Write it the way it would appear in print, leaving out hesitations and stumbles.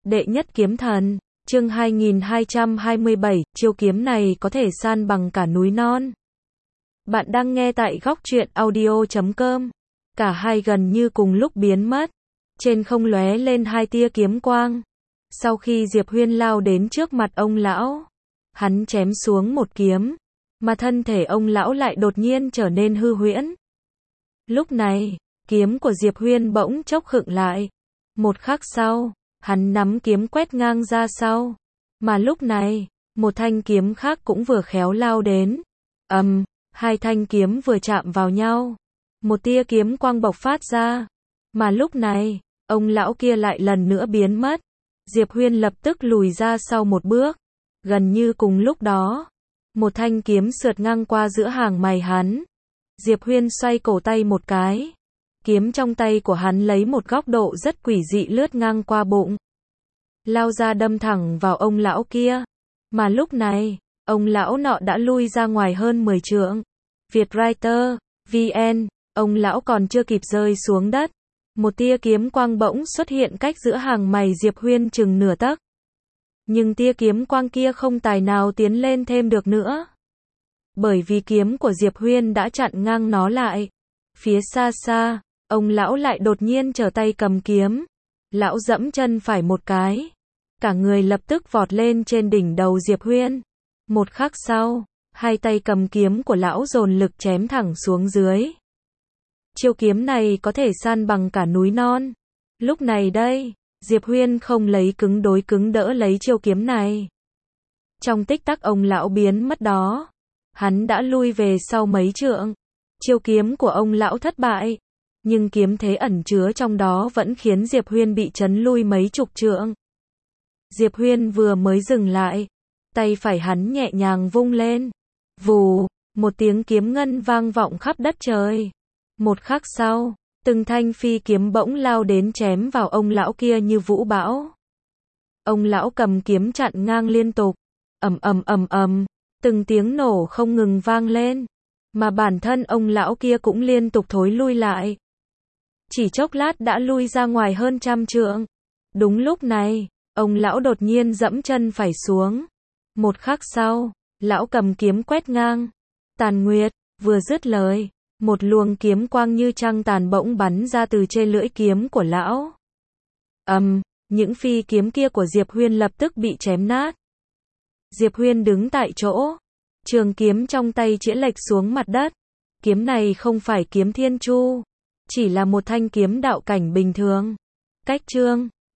Đệ nhất kiếm thần, chương 2227, chiêu kiếm này có thể san bằng cả núi non. Bạn đang nghe tại góc truyện audio.com. Cả hai gần như cùng lúc biến mất. Trên không lóe lên hai tia kiếm quang. Sau khi Diệp Huyên lao đến trước mặt ông lão, hắn chém xuống một kiếm, mà thân thể ông lão lại đột nhiên trở nên hư huyễn. Lúc này, kiếm của Diệp Huyên bỗng chốc khựng lại. Một khắc sau, hắn nắm kiếm quét ngang ra sau. Mà lúc này, một thanh kiếm khác cũng vừa khéo lao đến. Hai thanh kiếm vừa chạm vào nhau. Một tia kiếm quang bộc phát ra. Mà lúc này, ông lão kia lại lần nữa biến mất. Diệp Huyên lập tức lùi ra sau một bước. Gần như cùng lúc đó, một thanh kiếm sượt ngang qua giữa hàng mày hắn. Diệp Huyên xoay cổ tay một cái. Kiếm trong tay của hắn lấy một góc độ rất quỷ dị lướt ngang qua bụng, lao ra đâm thẳng vào ông lão kia. Mà lúc này, ông lão nọ đã lui ra ngoài hơn 10 trượng. Vietwriter, VN, ông lão còn chưa kịp rơi xuống đất. Một tia kiếm quang bỗng xuất hiện cách giữa hàng mày Diệp Huyên chừng nửa tấc. Nhưng tia kiếm quang kia không tài nào tiến lên thêm được nữa. Bởi vì kiếm của Diệp Huyên đã chặn ngang nó lại. Phía xa xa, ông lão lại đột nhiên trở tay cầm kiếm. Lão dẫm chân phải một cái. Cả người lập tức vọt lên trên đỉnh đầu Diệp Huyên. Một khắc sau, hai tay cầm kiếm của lão dồn lực chém thẳng xuống dưới. Chiêu kiếm này có thể san bằng cả núi non. Lúc này đây, Diệp Huyên không lấy cứng đối cứng đỡ lấy chiêu kiếm này. Trong tích tắc ông lão biến mất đó, hắn đã lui về sau mấy trượng. Chiêu kiếm của ông lão thất bại, nhưng kiếm thế ẩn chứa trong đó vẫn khiến Diệp Huyên bị chấn lui mấy chục trượng. Diệp Huyên vừa mới dừng lại, tay phải hắn nhẹ nhàng vung lên. Vù, một tiếng kiếm ngân vang vọng khắp đất trời. Một khắc sau, từng thanh phi kiếm bỗng lao đến chém vào ông lão kia như vũ bão. Ông lão cầm kiếm chặn ngang liên tục. Từng tiếng nổ không ngừng vang lên. Mà bản thân ông lão kia cũng liên tục thối lui lại. Chỉ chốc lát đã lui ra ngoài hơn 100 trượng. Đúng lúc này, ông lão đột nhiên dẫm chân phải xuống. Một khắc sau, lão cầm kiếm quét ngang. Tàn nguyệt, vừa dứt lời, một luồng kiếm quang như trăng tàn bỗng bắn ra từ trên lưỡi kiếm của lão. Những phi kiếm kia của Diệp Huyên lập tức bị chém nát. Diệp Huyên đứng tại chỗ, trường kiếm trong tay chĩa lệch xuống mặt đất. Kiếm này không phải kiếm thiên chu, chỉ là một thanh kiếm đạo cảnh bình thường. Cách chương